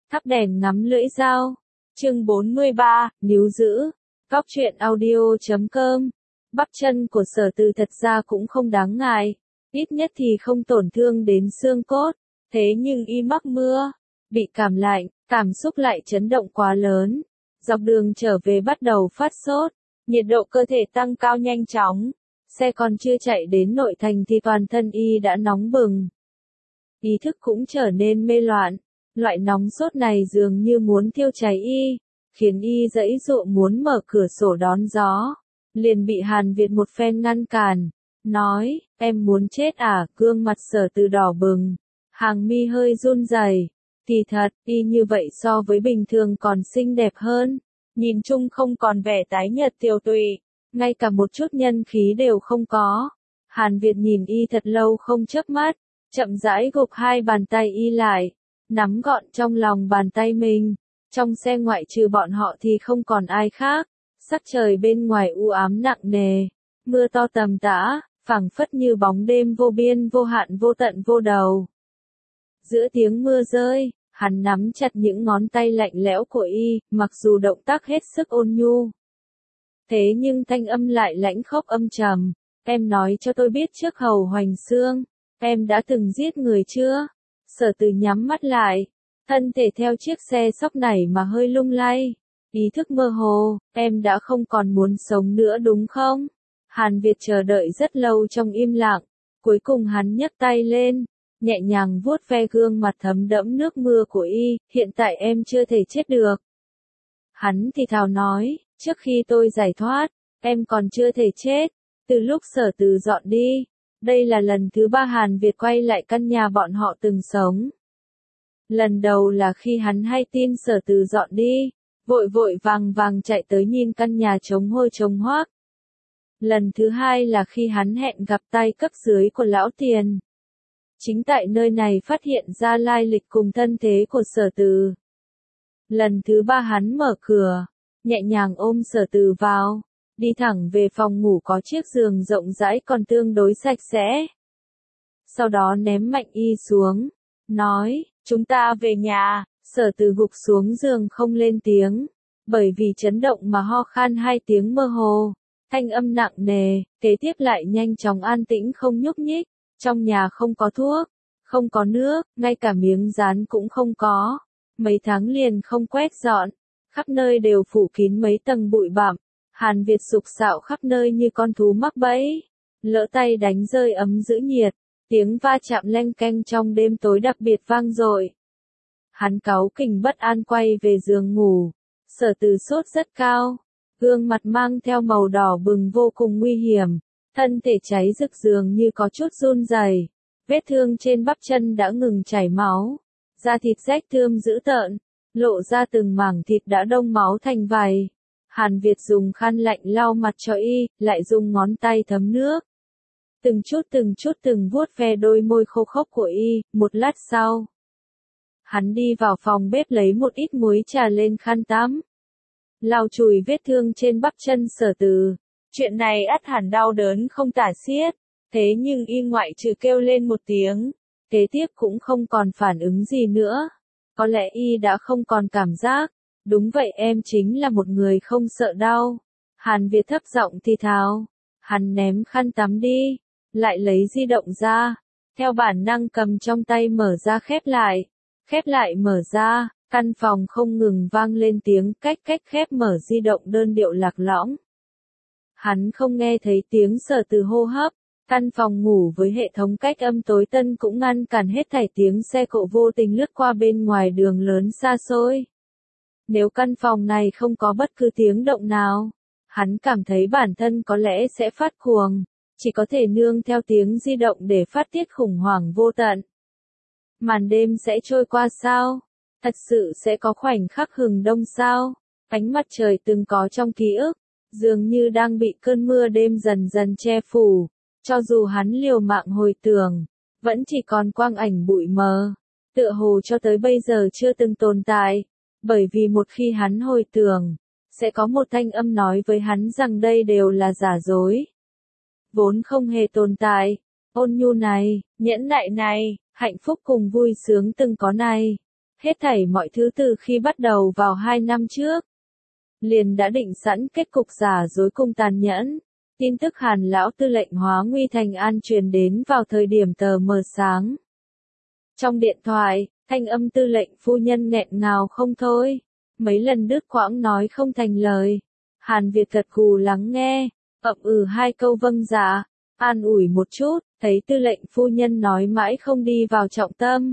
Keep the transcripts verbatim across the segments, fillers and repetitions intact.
Thắp đèn ngắm lưỡi dao. Chương bốn mươi ba, níu giữ. Góc truyện audio chấm com. Bắp chân của Sở Từ thật ra cũng không đáng ngại, ít nhất thì không tổn thương đến xương cốt. Thế nhưng y mắc mưa, bị cảm lạnh, cảm xúc lại chấn động quá lớn. Dọc đường trở về bắt đầu phát sốt, nhiệt độ cơ thể tăng cao nhanh chóng. Xe còn chưa chạy đến nội thành thì toàn thân y đã nóng bừng. Ý thức cũng trở nên mê loạn. Loại nóng sốt này dường như muốn thiêu cháy y, khiến y giãy giụa muốn mở cửa sổ đón gió. Liền bị Hàn Việt một phen ngăn cản, nói, em muốn chết à? Gương mặt Sở Từ đỏ bừng, hàng mi hơi run rẩy. Thì thật, y như vậy so với bình thường còn xinh đẹp hơn, nhìn chung không còn vẻ tái nhợt tiều tụy, ngay cả một chút nhân khí đều không có. Hàn Việt nhìn y thật lâu không chớp mắt, chậm rãi gục hai bàn tay y lại, nắm gọn trong lòng bàn tay mình. Trong xe ngoại trừ bọn họ thì không còn ai khác. Sắc trời bên ngoài u ám nặng nề, mưa to tầm tã, phảng phất như bóng đêm vô biên vô hạn vô tận vô đầu. Giữa tiếng mưa rơi, hắn nắm chặt những ngón tay lạnh lẽo của y, mặc dù động tác hết sức ôn nhu. Thế nhưng thanh âm lại lãnh khốc âm trầm. Em nói cho tôi biết trước Hầu Hoành Xương, em đã từng giết người chưa? Sở Từ nhắm mắt lại, thân thể theo chiếc xe sóc này mà hơi lung lay. Ý thức mơ hồ, em đã không còn muốn sống nữa đúng không? Hàn Việt chờ đợi rất lâu trong im lặng, cuối cùng hắn nhấc tay lên, nhẹ nhàng vuốt ve gương mặt thấm đẫm nước mưa của y, hiện tại em chưa thể chết được. Hắn thì thào nói, trước khi tôi giải thoát, em còn chưa thể chết, từ lúc Sở Từ dọn đi. Đây là lần thứ ba Hàn Việt quay lại căn nhà bọn họ từng sống. Lần đầu là khi hắn hay tin Sở Từ dọn đi, vội vội vàng vàng chạy tới nhìn căn nhà trống hôi trống hoác. Lần thứ hai là khi hắn hẹn gặp tay cấp dưới của lão Tiền. Chính tại nơi này phát hiện ra lai lịch cùng thân thế của Sở Từ. Lần thứ ba hắn mở cửa, nhẹ nhàng ôm Sở Từ vào, đi thẳng về phòng ngủ có chiếc giường rộng rãi còn tương đối sạch sẽ. Sau đó ném mạnh y xuống, nói, chúng ta về nhà. Sở Từ gục xuống giường không lên tiếng, bởi vì chấn động mà ho khan hai tiếng mơ hồ, thanh âm nặng nề, kế tiếp lại nhanh chóng an tĩnh không nhúc nhích. Trong nhà không có thuốc, không có nước, ngay cả miếng dán cũng không có. Mấy tháng liền không quét dọn, khắp nơi đều phủ kín mấy tầng bụi bặm. Hàn Việt sục sạo khắp nơi như con thú mắc bẫy, lỡ tay đánh rơi ấm giữ nhiệt, tiếng va chạm leng keng trong đêm tối đặc biệt vang dội. Hắn cáu kỉnh bất an quay về giường ngủ. Sở Từ sốt rất cao, gương mặt mang theo màu đỏ bừng vô cùng nguy hiểm, thân thể cháy rực dường như có chút run rẩy, vết thương trên bắp chân đã ngừng chảy máu, da thịt rách thươm dữ tợn, lộ ra từng mảng thịt đã đông máu thành vảy. Hàn Việt dùng khăn lạnh lau mặt cho y, lại dùng ngón tay thấm nước, từng chút từng chút từng vuốt ve đôi môi khô khốc của y. Một lát sau, hắn đi vào phòng bếp lấy một ít muối trà lên khăn tắm, lau chùi vết thương trên bắp chân Sở Từ. Chuyện này ắt hẳn đau đớn không tả xiết, thế nhưng y ngoại trừ kêu lên một tiếng, kế tiếp cũng không còn phản ứng gì nữa. Có lẽ y đã không còn cảm giác. Đúng vậy, em chính là một người không sợ đau. Hàn Việt thấp giọng thì thào. Hắn ném khăn tắm đi, lại lấy di động ra, theo bản năng cầm trong tay mở ra khép lại. Khép lại mở ra, căn phòng không ngừng vang lên tiếng cách cách khép mở di động đơn điệu lạc lõng. Hắn không nghe thấy tiếng Sở Từ hô hấp, căn phòng ngủ với hệ thống cách âm tối tân cũng ngăn cản hết thảy tiếng xe cộ vô tình lướt qua bên ngoài đường lớn xa xôi. Nếu căn phòng này không có bất cứ tiếng động nào, hắn cảm thấy bản thân có lẽ sẽ phát cuồng, chỉ có thể nương theo tiếng di động để phát tiết khủng hoảng vô tận. Màn đêm sẽ trôi qua sao? Thật sự sẽ có khoảnh khắc hừng đông sao? Ánh mặt trời từng có trong ký ức, dường như đang bị cơn mưa đêm dần dần che phủ. Cho dù hắn liều mạng hồi tưởng, vẫn chỉ còn quang ảnh bụi mờ, tựa hồ cho tới bây giờ chưa từng tồn tại. Bởi vì một khi hắn hồi tưởng, sẽ có một thanh âm nói với hắn rằng đây đều là giả dối, vốn không hề tồn tại. Ôn nhu này, nhẫn nại này, hạnh phúc cùng vui sướng từng có này, Hết thảy mọi thứ từ khi bắt đầu vào hai năm trước, liền đã định sẵn kết cục giả dối cùng tàn nhẫn. Tin tức Hàn lão tư lệnh hóa nguy thành an truyền đến vào thời điểm tờ mờ sáng. Trong điện thoại, thanh âm tư lệnh phu nhân nghẹn ngào không thôi, mấy lần đứt quãng nói không thành lời. Hàn Việt gật gù lắng nghe, ậm ừ hai câu vâng dạ, an ủi một chút, thấy tư lệnh phu nhân nói mãi không đi vào trọng tâm.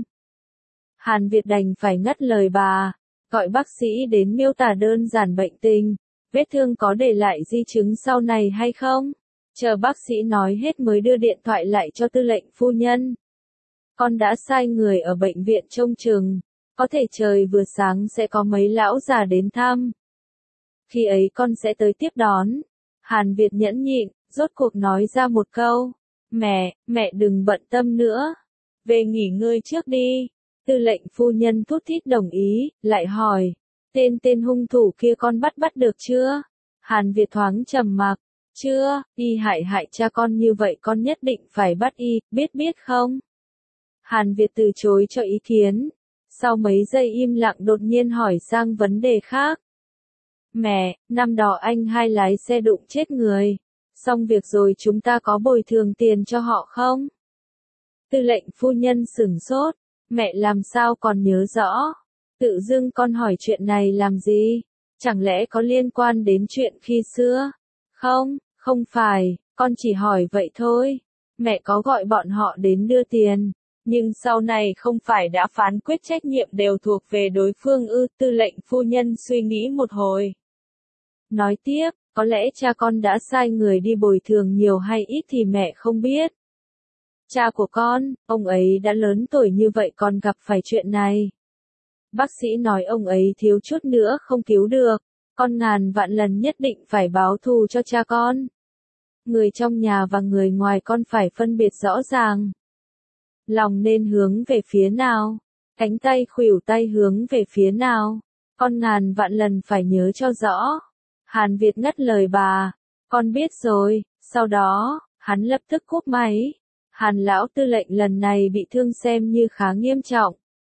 Hàn Việt đành phải ngắt lời bà, gọi bác sĩ đến miêu tả đơn giản bệnh tình, vết thương có để lại di chứng sau này hay không? Chờ bác sĩ nói hết mới đưa điện thoại lại cho tư lệnh phu nhân. Con đã sai người ở bệnh viện trông chừng, có thể trời vừa sáng sẽ có mấy lão già đến thăm. Khi ấy con sẽ tới tiếp đón. Hàn Việt nhẫn nhịn, rốt cuộc nói ra một câu. Mẹ, mẹ đừng bận tâm nữa. Về nghỉ ngơi trước đi. Tư lệnh phu nhân thút thít đồng ý, lại hỏi. Tên tên hung thủ kia con bắt bắt được chưa? Hàn Việt thoáng trầm mặc. Chưa, y hại hại cha con như vậy con nhất định phải bắt y, biết biết không? Hàn Việt từ chối cho ý kiến. Sau mấy giây im lặng đột nhiên hỏi sang vấn đề khác. Mẹ, năm đó anh hai lái xe đụng chết người. Xong việc rồi chúng ta có bồi thường tiền cho họ không? Tư lệnh phu nhân sửng sốt. Mẹ làm sao còn nhớ rõ? Tự dưng con hỏi chuyện này làm gì? Chẳng lẽ có liên quan đến chuyện khi xưa? Không, không phải, con chỉ hỏi vậy thôi. Mẹ có gọi bọn họ đến đưa tiền. Nhưng sau này không phải đã phán quyết trách nhiệm đều thuộc về đối phương ư? Tư lệnh phu nhân suy nghĩ một hồi. Nói tiếp, có lẽ cha con đã sai người đi bồi thường nhiều hay ít thì mẹ không biết. Cha của con, ông ấy đã lớn tuổi như vậy còn gặp phải chuyện này. Bác sĩ nói ông ấy thiếu chút nữa không cứu được, con ngàn vạn lần nhất định phải báo thù cho cha con. Người trong nhà và người ngoài con phải phân biệt rõ ràng. Lòng nên hướng về phía nào, cánh tay khuỷu tay hướng về phía nào, con ngàn vạn lần phải nhớ cho rõ. Hàn Việt ngắt lời bà, con biết rồi, sau đó, hắn lập tức cúp máy. Hàn lão tư lệnh lần này bị thương xem như khá nghiêm trọng.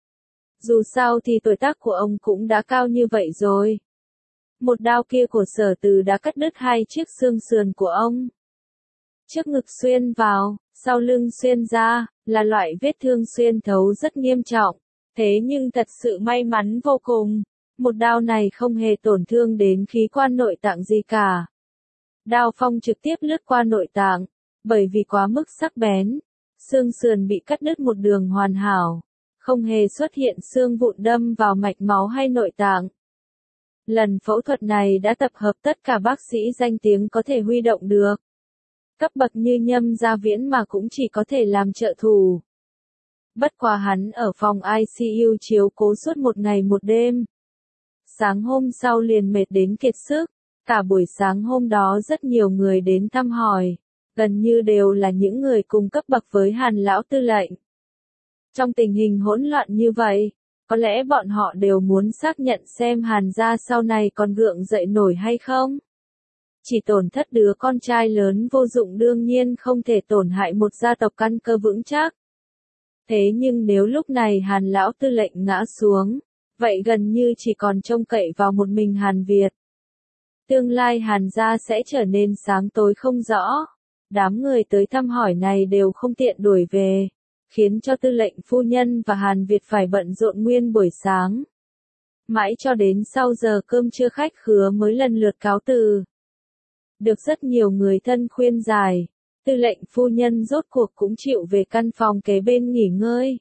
Dù sao thì tuổi tác của ông cũng đã cao như vậy rồi. Một đao kia của Sở Từ đã cắt đứt hai chiếc xương sườn của ông. Trước ngực xuyên vào, sau lưng xuyên ra, là loại vết thương xuyên thấu rất nghiêm trọng. Thế nhưng thật sự may mắn vô cùng, một đao này không hề tổn thương đến khí quan nội tạng gì cả. Đao phong trực tiếp lướt qua nội tạng, bởi vì quá mức sắc bén, xương sườn bị cắt đứt một đường hoàn hảo, không hề xuất hiện xương vụn đâm vào mạch máu hay nội tạng. Lần phẫu thuật này đã tập hợp tất cả bác sĩ danh tiếng có thể huy động được. Cấp bậc như Nhâm Gia Viễn mà cũng chỉ có thể làm trợ thủ. Bất quá hắn ở phòng i xê u chiếu cố suốt một ngày một đêm. Sáng hôm sau liền mệt đến kiệt sức, cả buổi sáng hôm đó rất nhiều người đến thăm hỏi, gần như đều là những người cùng cấp bậc với Hàn lão tư lệnh. Trong tình hình hỗn loạn như vậy, có lẽ bọn họ đều muốn xác nhận xem Hàn gia sau này còn gượng dậy nổi hay không. Chỉ tổn thất đứa con trai lớn vô dụng đương nhiên không thể tổn hại một gia tộc căn cơ vững chắc. Thế nhưng nếu lúc này Hàn lão tư lệnh ngã xuống, vậy gần như chỉ còn trông cậy vào một mình Hàn Việt. Tương lai Hàn gia sẽ trở nên sáng tối không rõ. Đám người tới thăm hỏi này đều không tiện đuổi về, khiến cho tư lệnh phu nhân và Hàn Việt phải bận rộn nguyên buổi sáng. Mãi cho đến sau giờ cơm trưa khách khứa mới lần lượt cáo từ. Được rất nhiều người thân khuyên giải, tư lệnh phu nhân rốt cuộc cũng chịu về căn phòng kế bên nghỉ ngơi.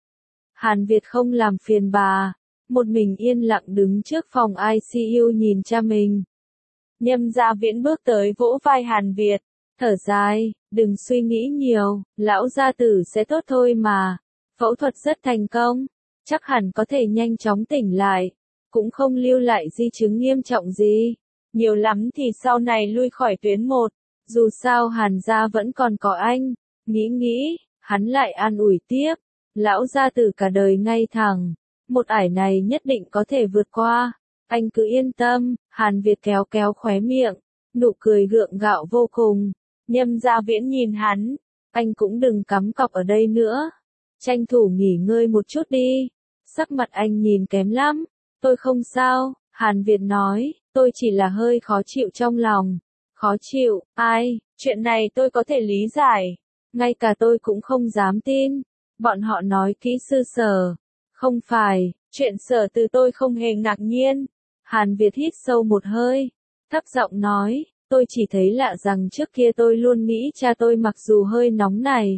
Hàn Việt không làm phiền bà, một mình yên lặng đứng trước phòng i xê u nhìn cha mình. Nhâm Gia Viễn bước tới vỗ vai Hàn Việt, thở dài, đừng suy nghĩ nhiều, lão gia tử sẽ tốt thôi mà. Phẫu thuật rất thành công, chắc hẳn có thể nhanh chóng tỉnh lại, cũng không lưu lại di chứng nghiêm trọng gì. Nhiều lắm thì sau này lui khỏi tuyến một, dù sao Hàn gia vẫn còn có anh. Nghĩ nghĩ, hắn lại an ủi tiếp, lão gia tử cả đời ngay thẳng, một ải này nhất định có thể vượt qua. Anh cứ yên tâm. Hàn Việt kéo kéo khóe miệng, nụ cười gượng gạo vô cùng. Nhâm Gia Viễn nhìn hắn, anh cũng đừng cắm cọc ở đây nữa, tranh thủ nghỉ ngơi một chút đi. Sắc mặt anh nhìn kém lắm. Tôi không sao, Hàn Việt nói, tôi chỉ là hơi khó chịu trong lòng. Khó chịu, ai, chuyện này tôi có thể lý giải. Ngay cả tôi cũng không dám tin. Bọn họ nói kỹ sư Sở. Không phải, chuyện Sở Từ tôi không hề ngạc nhiên. Hàn Việt hít sâu một hơi, thấp giọng nói, tôi chỉ thấy lạ rằng trước kia tôi luôn nghĩ cha tôi mặc dù hơi nóng này,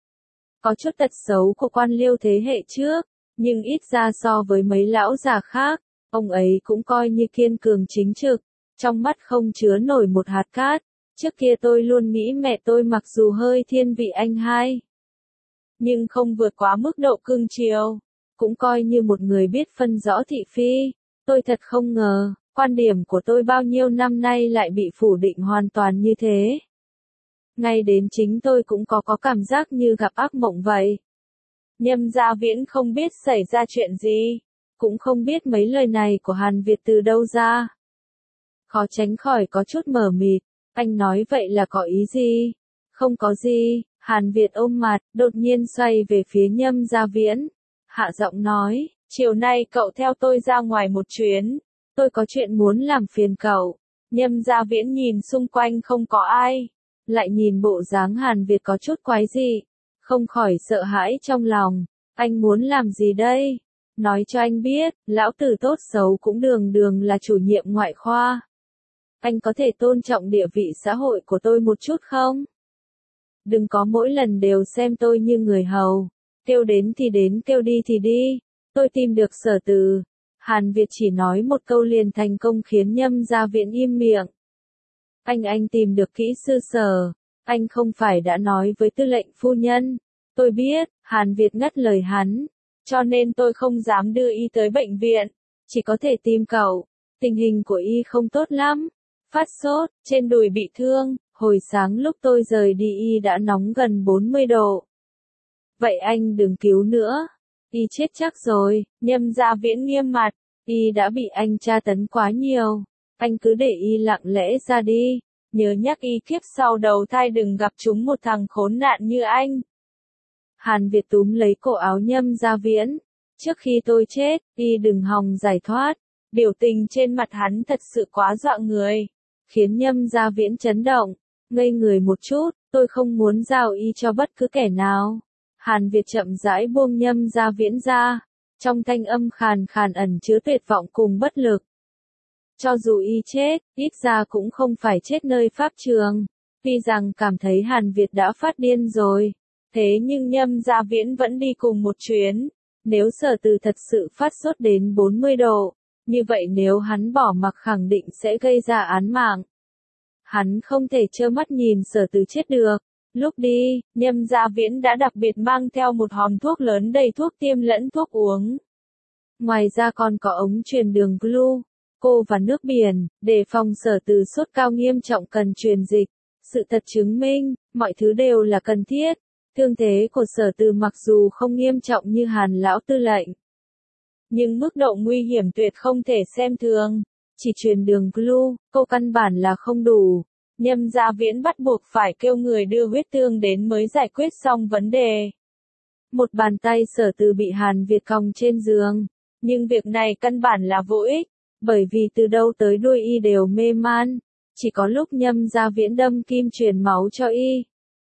có chút tật xấu của quan liêu thế hệ trước, nhưng ít ra so với mấy lão già khác, ông ấy cũng coi như kiên cường chính trực, trong mắt không chứa nổi một hạt cát. Trước kia tôi luôn nghĩ mẹ tôi mặc dù hơi thiên vị anh hai, nhưng không vượt quá mức độ cưng chiều, cũng coi như một người biết phân rõ thị phi. Tôi thật không ngờ, quan điểm của tôi bao nhiêu năm nay lại bị phủ định hoàn toàn như thế. Ngay đến chính tôi cũng có có cảm giác như gặp ác mộng vậy. Nhâm Gia Viễn không biết xảy ra chuyện gì, cũng không biết mấy lời này của Hàn Việt từ đâu ra. Khó tránh khỏi có chút mờ mịt, anh nói vậy là có ý gì? Không có gì, Hàn Việt ôm mặt, đột nhiên xoay về phía Nhâm Gia Viễn. Hạ giọng nói, chiều nay cậu theo tôi ra ngoài một chuyến, tôi có chuyện muốn làm phiền cậu. Nhâm Gia Viễn nhìn xung quanh không có ai, lại nhìn bộ dáng Hàn Việt có chút quái dị, không khỏi sợ hãi trong lòng. Anh muốn làm gì đây? Nói cho anh biết, lão tử tốt xấu cũng đường đường là chủ nhiệm ngoại khoa. Anh có thể tôn trọng địa vị xã hội của tôi một chút không? Đừng có mỗi lần đều xem tôi như người hầu. Kêu đến thì đến, kêu đi thì đi. Tôi tìm được Sở Từ. Hàn Việt chỉ nói một câu liền thành công khiến Nhâm Gia Viễn im miệng. Anh anh tìm được kỹ sư Sở. Anh không phải đã nói với tư lệnh phu nhân. Tôi biết, Hàn Việt ngắt lời hắn. Cho nên tôi không dám đưa y tới bệnh viện. Chỉ có thể tìm cậu. Tình hình của y không tốt lắm. Phát sốt, trên đùi bị thương. Hồi sáng lúc tôi rời đi y đã nóng gần bốn mươi độ. Vậy anh đừng cứu nữa. Y chết chắc rồi. Nhâm Gia Viễn nghiêm mặt. Y đã bị anh tra tấn quá nhiều. Anh cứ để y lặng lẽ ra đi. Nhớ nhắc y kiếp sau đầu thai đừng gặp chúng một thằng khốn nạn như anh. Hàn Việt túm lấy cổ áo Nhâm Gia Viễn. Trước khi tôi chết, y đừng hòng giải thoát. Biểu tình trên mặt hắn thật sự quá dọa người, khiến Nhâm Gia Viễn chấn động, ngây người một chút. Tôi không muốn giao y cho bất cứ kẻ nào. Hàn Việt chậm rãi buông Nhâm Gia Viễn ra, trong thanh âm khàn khàn ẩn chứa tuyệt vọng cùng bất lực. Cho dù y chết, ít ra cũng không phải chết nơi pháp trường. Tuy rằng cảm thấy Hàn Việt đã phát điên rồi, thế nhưng Nhâm Gia Viễn vẫn đi cùng một chuyến. Nếu Sở Từ thật sự phát sốt đến bốn mươi độ, như vậy nếu hắn bỏ mặc khẳng định sẽ gây ra án mạng. Hắn không thể trơ mắt nhìn Sở Từ chết được. Lúc đi, Nhâm Gia Viễn đã đặc biệt mang theo một hòm thuốc lớn đầy thuốc tiêm lẫn thuốc uống. Ngoài ra còn có ống truyền đường glu, cô và nước biển, để phòng Sở Từ sốt cao nghiêm trọng cần truyền dịch. Sự thật chứng minh, mọi thứ đều là cần thiết. Thương thế của Sở Từ mặc dù không nghiêm trọng như Hàn lão tư lệnh, nhưng mức độ nguy hiểm tuyệt không thể xem thường. Chỉ truyền đường glu, cô căn bản là không đủ. Nhâm Gia Viễn bắt buộc phải kêu người đưa huyết tương đến mới giải quyết xong vấn đề. Một bàn tay Sở Từ bị Hàn Việt còng trên giường. Nhưng việc này căn bản là vô ích, bởi vì từ đầu tới đuôi y đều mê man. Chỉ có lúc Nhâm Gia Viễn đâm kim truyền máu cho y,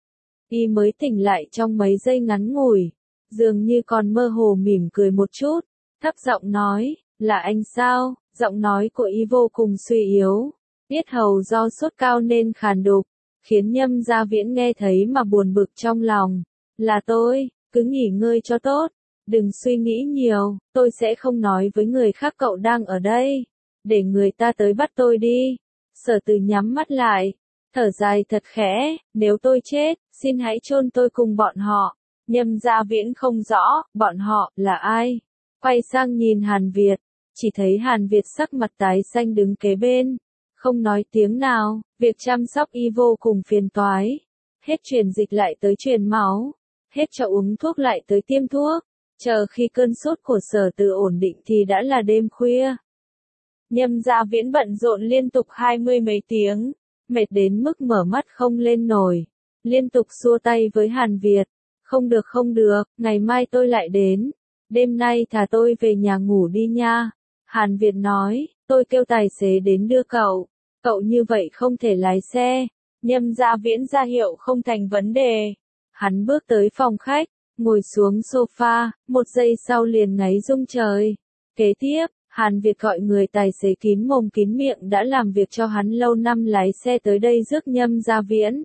y mới tỉnh lại trong mấy giây ngắn ngủi. Dường như còn mơ hồ mỉm cười một chút, thấp giọng nói, là anh sao? Giọng nói của y vô cùng suy yếu. Yết hầu do sốt cao nên khàn đục, khiến Nhâm Gia Viễn nghe thấy mà buồn bực trong lòng. Là tôi, cứ nghỉ ngơi cho tốt, đừng suy nghĩ nhiều, tôi sẽ không nói với người khác cậu đang ở đây, để người ta tới bắt tôi đi. Sở Từ nhắm mắt lại, thở dài thật khẽ, nếu tôi chết, xin hãy chôn tôi cùng bọn họ. Nhâm Gia Viễn không rõ, bọn họ là ai? Quay sang nhìn Hàn Việt, chỉ thấy Hàn Việt sắc mặt tái xanh đứng kế bên, không nói tiếng nào. Việc chăm sóc y vô cùng phiền toái, hết truyền dịch lại tới truyền máu, hết cho uống thuốc lại tới tiêm thuốc. Chờ khi cơn sốt của Sở Từ ổn định thì đã là đêm khuya. Nhâm Gia Viễn bận rộn liên tục hai mươi mấy tiếng, mệt đến mức mở mắt không lên nổi, liên tục xua tay với Hàn Việt. Không được không được, ngày mai tôi lại đến. đêm nay thả tôi về nhà ngủ đi nha. Hàn Việt nói, tôi kêu tài xế đến đưa cậu, cậu như vậy không thể lái xe. Nhâm Gia Viễn ra hiệu không thành vấn đề. Hắn bước tới phòng khách, ngồi xuống sofa, một giây sau liền ngáy rung trời. Kế tiếp, Hàn Việt gọi người tài xế kín mồm kín miệng đã làm việc cho hắn lâu năm lái xe tới đây rước Nhâm Gia Viễn.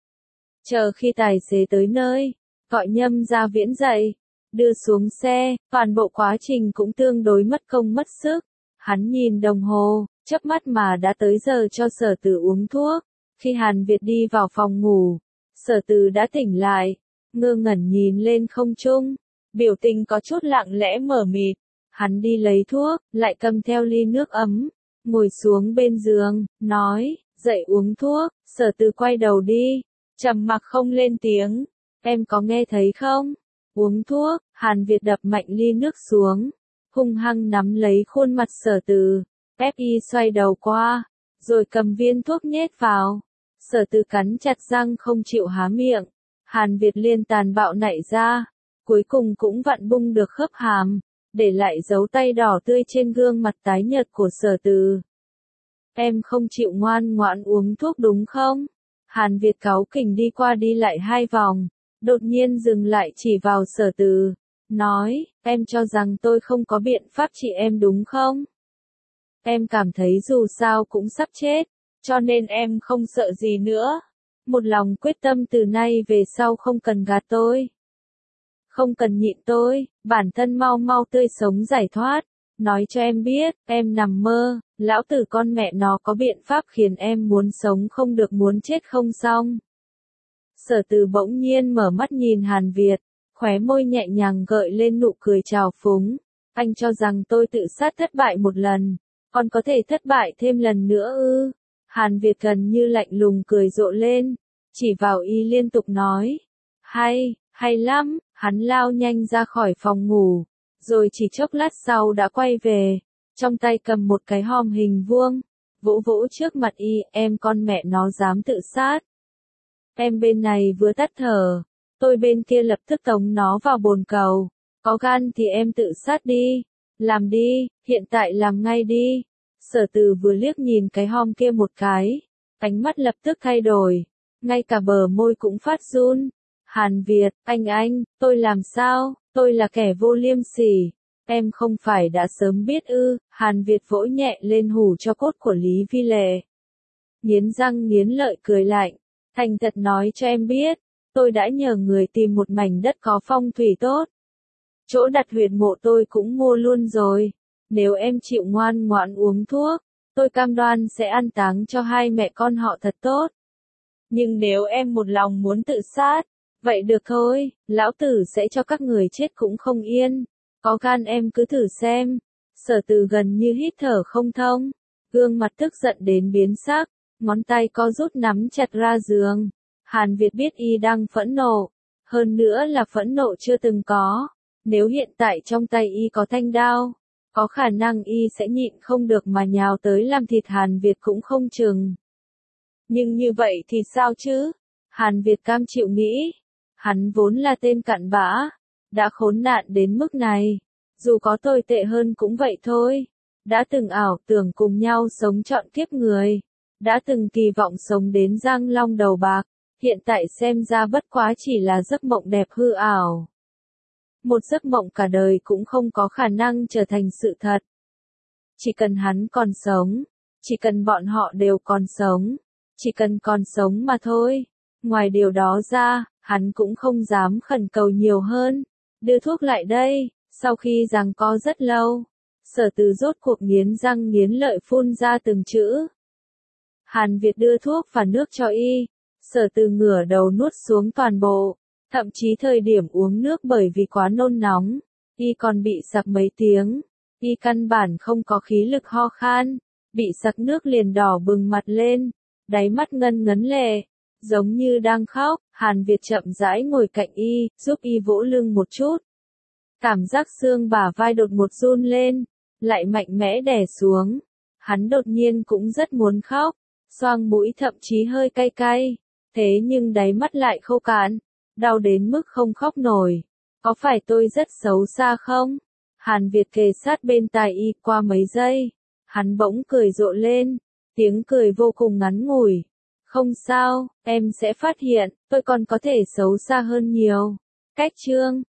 Chờ khi tài xế tới nơi, gọi Nhâm Gia Viễn dậy, đưa xuống xe, toàn bộ quá trình cũng tương đối mất công mất sức. Hắn nhìn đồng hồ, chớp mắt mà đã tới giờ cho Sở Từ uống thuốc. Khi Hàn Việt đi vào phòng ngủ, Sở Từ đã tỉnh lại, ngơ ngẩn nhìn lên không trung, biểu tình có chút lặng lẽ mờ mịt. Hắn đi lấy thuốc, lại cầm theo ly nước ấm, ngồi xuống bên giường, nói, dậy uống thuốc. Sở Từ quay đầu đi, trầm mặc không lên tiếng. Em có nghe thấy không? Uống thuốc. Hàn Việt đập mạnh ly nước xuống, hung hăng nắm lấy khuôn mặt Sở Từ, ép y xoay đầu qua, rồi cầm viên thuốc nhét vào. Sở Từ cắn chặt răng không chịu há miệng. Hàn Việt liên tàn bạo nảy ra, cuối cùng cũng vặn bung được khớp hàm, để lại dấu tay đỏ tươi trên gương mặt tái nhợt của Sở Từ. Em không chịu ngoan ngoãn uống thuốc đúng không? Hàn Việt cáu kỉnh đi qua đi lại hai vòng, đột nhiên dừng lại chỉ vào Sở Từ, nói, em cho rằng tôi không có biện pháp trị em đúng không? Em cảm thấy dù sao cũng sắp chết, cho nên em không sợ gì nữa. Một lòng quyết tâm từ nay về sau không cần gạt tôi. Không cần nhịn tôi, bản thân mau mau tươi sống giải thoát. Nói cho em biết, em nằm mơ, lão tử con mẹ nó có biện pháp khiến em muốn sống không được muốn chết không xong. Sở Từ bỗng nhiên mở mắt nhìn Hàn Việt, khóe môi nhẹ nhàng gợi lên nụ cười trào phúng. Anh cho rằng tôi tự sát thất bại một lần, còn có thể thất bại thêm lần nữa ư? Hàn Việt gần như lạnh lùng cười rộ lên, chỉ vào y liên tục nói. Hay, hay lắm. Hắn lao nhanh ra khỏi phòng ngủ, rồi chỉ chốc lát sau đã quay về, trong tay cầm một cái hòm hình vuông, vỗ vỗ trước mặt y, em con mẹ nó dám tự sát. Em bên này vừa tắt thở, tôi bên kia lập tức tống nó vào bồn cầu, có gan thì em tự sát đi, làm đi, hiện tại làm ngay đi. Sở Từ vừa liếc nhìn cái hòm kia một cái, ánh mắt lập tức thay đổi, ngay cả bờ môi cũng phát run. Hàn Việt, anh anh, tôi làm sao, tôi là kẻ vô liêm sỉ, em không phải đã sớm biết ư? Hàn Việt vỗ nhẹ lên hủ cho cốt của Lý Vi Lệ. Nghiến răng nghiến lợi cười lạnh, thành thật nói cho em biết, tôi đã nhờ người tìm một mảnh đất có phong thủy tốt. Chỗ đặt huyệt mộ tôi cũng mua luôn rồi, nếu em chịu ngoan ngoãn uống thuốc, tôi cam đoan sẽ an táng cho hai mẹ con họ thật tốt. Nhưng nếu em một lòng muốn tự sát, vậy được thôi, lão tử sẽ cho các người chết cũng không yên. Có gan em cứ thử xem. Sở Từ gần như hít thở không thông, gương mặt tức giận đến biến sắc, ngón tay co rút nắm chặt ra giường. Hàn Việt biết y đang phẫn nộ, hơn nữa là phẫn nộ chưa từng có. Nếu hiện tại trong tay y có thanh đao, có khả năng y sẽ nhịn không được mà nhào tới làm thịt Hàn Việt cũng không chừng. Nhưng như vậy thì sao chứ? Hàn Việt cam chịu nghĩ. Hắn vốn là tên cặn bã, đã khốn nạn đến mức này, dù có tồi tệ hơn cũng vậy thôi. Đã từng ảo tưởng cùng nhau sống trọn kiếp người, đã từng kỳ vọng sống đến răng long đầu bạc, hiện tại xem ra bất quá chỉ là giấc mộng đẹp hư ảo. Một giấc mộng cả đời cũng không có khả năng trở thành sự thật. Chỉ cần hắn còn sống, chỉ cần bọn họ đều còn sống, chỉ cần còn sống mà thôi. Ngoài điều đó ra, hắn cũng không dám khẩn cầu nhiều hơn. Đưa thuốc lại đây. Sau khi giằng co rất lâu, Sở Từ rốt cuộc nghiến răng nghiến lợi phun ra từng chữ. Hàn Việt đưa thuốc và nước cho y. Sở Từ ngửa đầu nuốt xuống toàn bộ. Thậm chí thời điểm uống nước bởi vì quá nôn nóng, y còn bị sặc mấy tiếng. Y căn bản không có khí lực ho khan, bị sặc nước liền đỏ bừng mặt lên, đáy mắt ngân ngấn lệ, giống như đang khóc. Hàn Việt chậm rãi ngồi cạnh y, giúp y vỗ lưng một chút. Cảm giác xương bả vai đột một run lên, lại mạnh mẽ đè xuống. Hắn đột nhiên cũng rất muốn khóc, xoang mũi thậm chí hơi cay cay, thế nhưng đáy mắt lại khô cạn, đau đến mức không khóc nổi. Có phải tôi rất xấu xa không? Hàn Việt kề sát bên tai y qua mấy giây. Hắn bỗng cười rộ lên. Tiếng cười vô cùng ngắn ngủi. Không sao, em sẽ phát hiện, tôi còn có thể xấu xa hơn nhiều. Cách chương